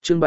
chương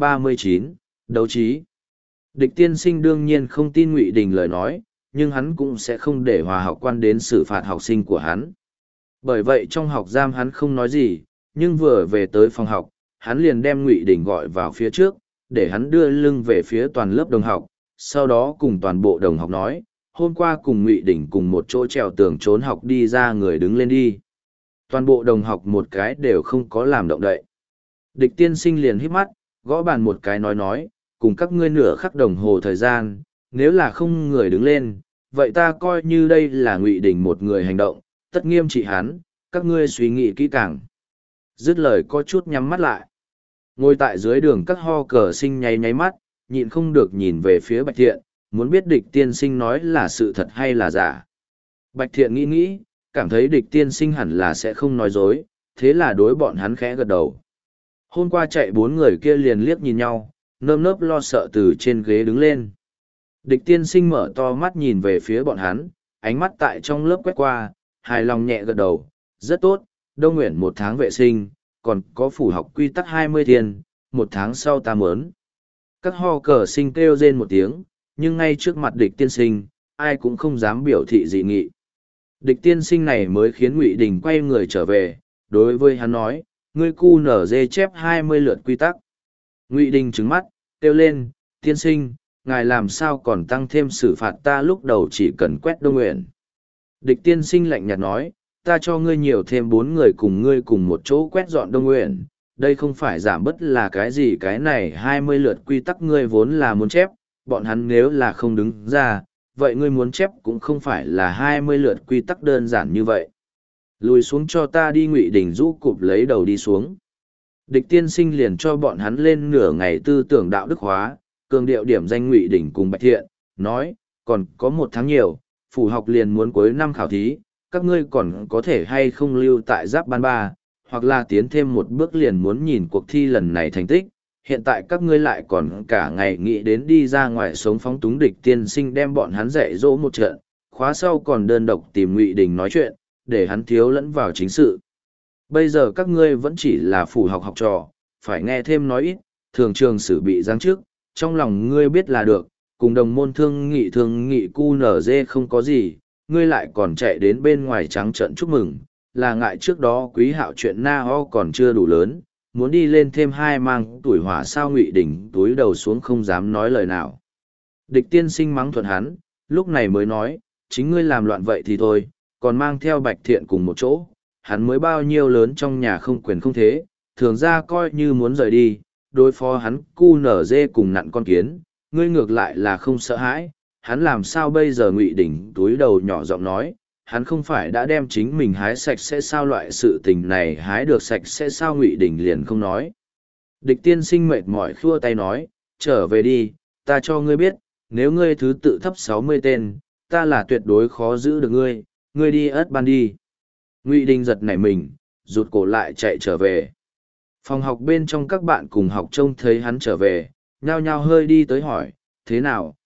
739, đấu trí. Địch tiên sinh đương nhiên không tin Ngụy Đình lời nói, nhưng hắn cũng sẽ không để hòa học quan đến xử phạt học sinh của hắn. Bởi vậy trong học giam hắn không nói gì, nhưng vừa về tới phòng học, hắn liền đem Ngụy Đình gọi vào phía trước, để hắn đưa lưng về phía toàn lớp đồng học, sau đó cùng toàn bộ đồng học nói, hôm qua cùng Ngụy Đình cùng một chỗ trèo tường trốn học đi ra người đứng lên đi. Toàn bộ đồng học một cái đều không có làm động đậy. Địch tiên sinh liền hít mắt, gõ bàn một cái nói, cùng các ngươi nửa khắc đồng hồ thời gian, nếu là không người đứng lên, vậy ta coi như đây là Ngụy Đình một người hành động, tất nghiêm trị hắn, các ngươi suy nghĩ kỹ càng. Dứt lời có chút nhắm mắt lại. Ngồi tại dưới đường các ho cờ sinh nháy mắt, nhịn không được nhìn về phía Bạch Thiện, muốn biết địch tiên sinh nói là sự thật hay là giả. Bạch Thiện nghĩ, cảm thấy địch tiên sinh hẳn là sẽ không nói dối, thế là đối bọn hắn khẽ gật đầu. Hôm qua chạy 4 người kia liền liếc nhìn nhau, nơm nớp lo sợ từ trên ghế đứng lên. Địch tiên sinh mở to mắt nhìn về phía bọn hắn, ánh mắt tại trong lớp quét qua, hài lòng nhẹ gật đầu, rất tốt, Đông Nguyện 1 tháng vệ sinh, còn có phủ học quy tắc 20 tiền, 1 tháng sau ta mớn. Các ho cờ sinh kêu rên một tiếng, nhưng ngay trước mặt địch tiên sinh, ai cũng không dám biểu thị dị nghị. Địch tiên sinh này mới khiến Ngụy Đình quay người trở về, đối với hắn nói, ngươi cu nở dê chép 20 lượt quy tắc. Ngụy Đình trứng mắt, kêu lên, tiên sinh, ngài làm sao còn tăng thêm xử phạt ta lúc đầu chỉ cần quét Đông Nguyện. Địch tiên sinh lạnh nhạt nói, ta cho ngươi nhiều thêm 4 người cùng ngươi cùng một chỗ quét dọn Đông Nguyện, đây không phải giảm bớt là cái gì, cái này 20 lượt quy tắc ngươi vốn là muốn chép, bọn hắn nếu là không đứng ra, vậy ngươi muốn chép cũng không phải là 20 lượt quy tắc đơn giản như vậy. Lùi xuống cho ta đi. Ngụy Đình rũ cụp lấy đầu đi xuống. Địch tiên sinh liền cho bọn hắn lên nửa ngày tư tưởng đạo đức hóa, cường điệu điểm danh Ngụy Đình cùng Bạch Thiện, nói, còn có 1 tháng nhiều, phủ học liền muốn cuối năm khảo thí, các ngươi còn có thể hay không lưu tại Giáp Ban 3, hoặc là tiến thêm một bước liền muốn nhìn cuộc thi lần này thành tích. Hiện tại các ngươi lại còn cả ngày nghĩ đến đi ra ngoài sống phóng túng. Địch tiên sinh đem bọn hắn dạy dỗ một trận, khóa sau còn đơn độc tìm Ngụy Đình nói chuyện, để hắn thiếu lẫn vào chính sự. Bây giờ các ngươi vẫn chỉ là phủ học học trò, phải nghe thêm nói ít, thường trường xử bị giáng trước, trong lòng ngươi biết là được, cùng đồng môn thương nghị cu nở dê không có gì, ngươi lại còn chạy đến bên ngoài trắng trợn chúc mừng, là ngại trước đó Quý Hạo chuyện na ho còn chưa đủ lớn, muốn đi lên thêm 2 mang tuổi hỏa sao. Ngụy Đình túi đầu xuống không dám nói lời nào. Địch tiên sinh mắng thuận hắn, lúc này mới nói, chính ngươi làm loạn vậy thì thôi, còn mang theo Bạch Thiện cùng một chỗ, hắn mới bao nhiêu lớn trong nhà không quyền không thế, thường ra coi như muốn rời đi, đối phó hắn cu nở dê cùng nặn con kiến, ngươi ngược lại là không sợ hãi, hắn làm sao bây giờ. Ngụy Đình túi đầu nhỏ giọng nói, hắn không phải đã đem chính mình hái sạch sẽ sao, loại sự tình này hái được sạch sẽ sao. Ngụy Đình liền không nói. Địch tiên sinh mệt mỏi khua tay nói, trở về đi, ta cho ngươi biết, nếu ngươi thứ tự thấp 60 tên, ta là tuyệt đối khó giữ được ngươi, ngươi đi ớt ban đi. Ngụy Đình giật nảy mình, rụt cổ lại chạy trở về. Phòng học bên trong các bạn cùng học trông thấy hắn trở về, nhao nhao hơi đi tới hỏi, thế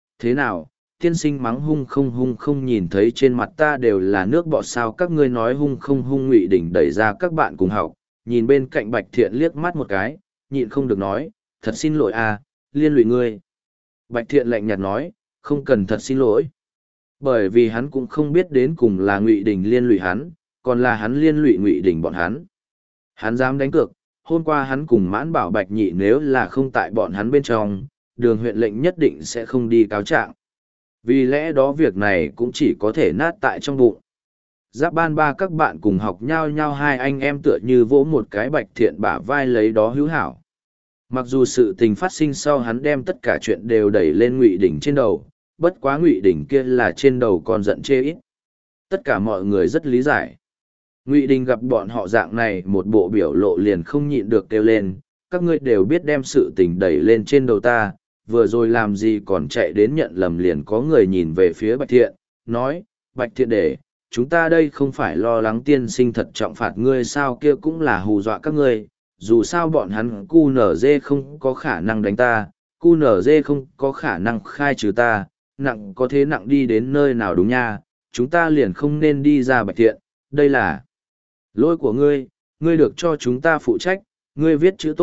nào, tiên sinh mắng hung không nhìn thấy trên mặt ta đều là nước bọt sao, các ngươi nói hung không hung. Ngụy Đình đẩy ra các bạn cùng học, nhìn bên cạnh Bạch Thiện liếc mắt một cái, nhịn không được nói, thật xin lỗi à, liên lụy ngươi. Bạch Thiện lạnh nhạt nói, không cần thật xin lỗi. Bởi vì hắn cũng không biết đến cùng là Ngụy Đình liên lụy hắn, còn là hắn liên lụy Ngụy Đình bọn hắn. Hắn dám đánh cược, hôm qua hắn cùng Mãn Bảo Bạch Nhị nếu là không tại bọn hắn bên trong, Đường huyện lệnh nhất định sẽ không đi cáo trạng. Vì lẽ đó việc này cũng chỉ có thể nát tại trong bụng. Giáp Ban 3 các bạn cùng học nhau 2 anh em tựa như vỗ một cái Bạch Thiện bả vai lấy đó hữu hảo. Mặc dù sự tình phát sinh sau hắn đem tất cả chuyện đều đẩy lên Ngụy Đình trên đầu, bất quá Ngụy Đình kia là trên đầu còn giận chê ít. Tất cả mọi người rất lý giải. Ngụy Đình gặp bọn họ dạng này một bộ biểu lộ liền không nhịn được kêu lên, các ngươi đều biết đem sự tình đẩy lên trên đầu ta, vừa rồi làm gì còn chạy đến nhận lầm. Liền có người nhìn về phía Bạch Thiện, nói, Bạch Thiện để, chúng ta đây không phải lo lắng tiên sinh thật trọng phạt ngươi sao, kia cũng là hù dọa các ngươi, dù sao bọn hắn cu nở dê không có khả năng đánh ta, cu nở dê không có khả năng khai trừ ta, nặng có thế nặng đi đến nơi nào đúng nha, chúng ta liền không nên đi ra. Bạch Thiện, đây là lỗi của ngươi, ngươi được cho chúng ta phụ trách, ngươi viết chữ tốt,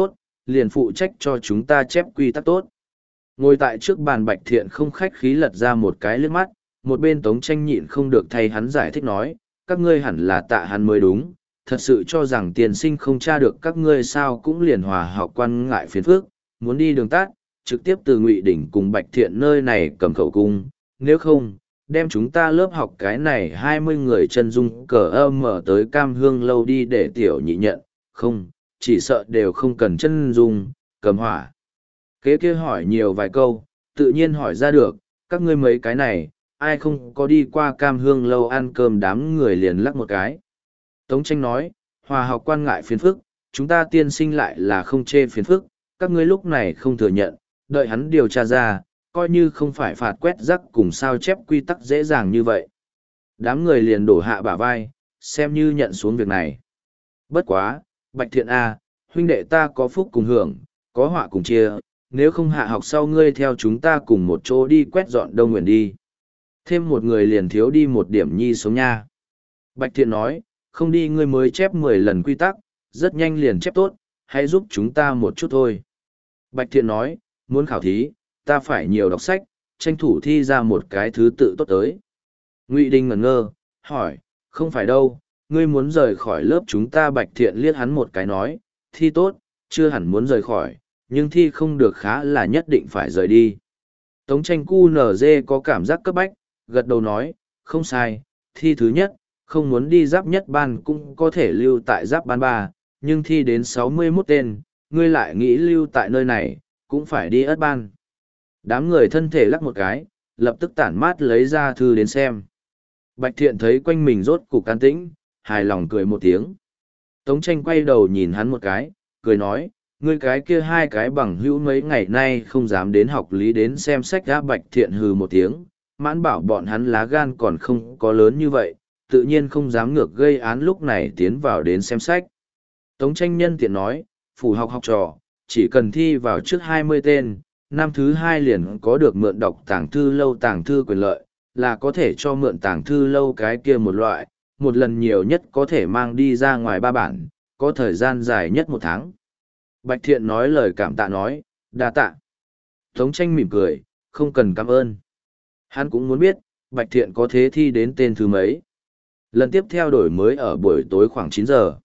liền phụ trách cho chúng ta chép quy tắc tốt. Ngồi tại trước bàn Bạch Thiện không khách khí lật ra một cái liếc mắt, một bên Tống Tranh nhịn không được thay hắn giải thích nói, các ngươi hẳn là tạ hắn mới đúng, thật sự cho rằng tiền sinh không tra được các ngươi sao cũng liền hòa học quan ngại phiền phước, muốn đi đường tắt, trực tiếp từ Ngụy Đỉnh cùng Bạch Thiện nơi này cầm khẩu cung, nếu không, đem chúng ta lớp học cái này 20 người chân dung cờ âm mở tới Cam Hương lâu đi để tiểu nhị nhận, không, chỉ sợ đều không cần chân dung, cầm hỏa. Kế kia hỏi nhiều vài câu, tự nhiên hỏi ra được, các ngươi mấy cái này, ai không có đi qua Cam Hương lâu ăn cơm đám người liền lắc một cái. Tống Tranh nói, hòa học quan ngại phiền phức, chúng ta tiên sinh lại là không chê phiền phức, các ngươi lúc này không thừa nhận, đợi hắn điều tra ra, coi như không phải phạt quét rắc cùng sao chép quy tắc dễ dàng như vậy. Đám người liền đổ hạ bả vai, xem như nhận xuống việc này. Bất quá, Bạch Thiện A, huynh đệ ta có phúc cùng hưởng, có họa cùng chia, nếu không hạ học sau ngươi theo chúng ta cùng một chỗ đi quét dọn Đông Nguyện đi. Thêm một người liền thiếu đi một điểm nhi sống nha. Bạch Thiện nói, không đi ngươi mới chép 10 lần quy tắc, rất nhanh liền chép tốt, hãy giúp chúng ta một chút thôi. Bạch Thiện nói, muốn khảo thí, ta phải nhiều đọc sách, tranh thủ thi ra một cái thứ tự tốt tới. Ngụy Đình ngẩn ngơ, hỏi, không phải đâu, ngươi muốn rời khỏi lớp chúng ta. Bạch Thiện liếc hắn một cái nói, thi tốt, chưa hẳn muốn rời khỏi, nhưng thi không được khá là nhất định phải rời đi. Tống Tranh QNZ có cảm giác cấp bách, gật đầu nói, không sai, thi thứ nhất, không muốn đi giáp nhất ban cũng có thể lưu tại giáp ban 3, nhưng thi đến 61 tên, ngươi lại nghĩ lưu tại nơi này, cũng phải đi ất ban. Đám người thân thể lắc một cái, lập tức tản mát lấy ra thư đến xem. Bạch Thiện thấy quanh mình rốt cục an tĩnh, hài lòng cười một tiếng. Tống Tranh quay đầu nhìn hắn một cái, cười nói, ngươi cái kia hai cái bằng hữu mấy ngày nay không dám đến học lý đến xem sách đã. Bạch Thiện hừ một tiếng, mãn bảo bọn hắn lá gan còn không có lớn như vậy, tự nhiên không dám ngược gây án lúc này tiến vào đến xem sách. Tống Tranh nhân tiện nói, phủ học học trò, chỉ cần thi vào trước 20 tên, năm thứ 2 liền có được mượn đọc tàng thư lâu tàng thư quyền lợi, là có thể cho mượn tàng thư lâu cái kia một loại, một lần nhiều nhất có thể mang đi ra ngoài 3 bản, có thời gian dài nhất 1 tháng. Bạch Thiện nói lời cảm tạ nói, đa tạ. Tống Tranh mỉm cười, không cần cảm ơn. Hắn cũng muốn biết, Bạch Thiện có thế thi đến tên thứ mấy. Lần tiếp theo đổi mới ở buổi tối khoảng 9 giờ.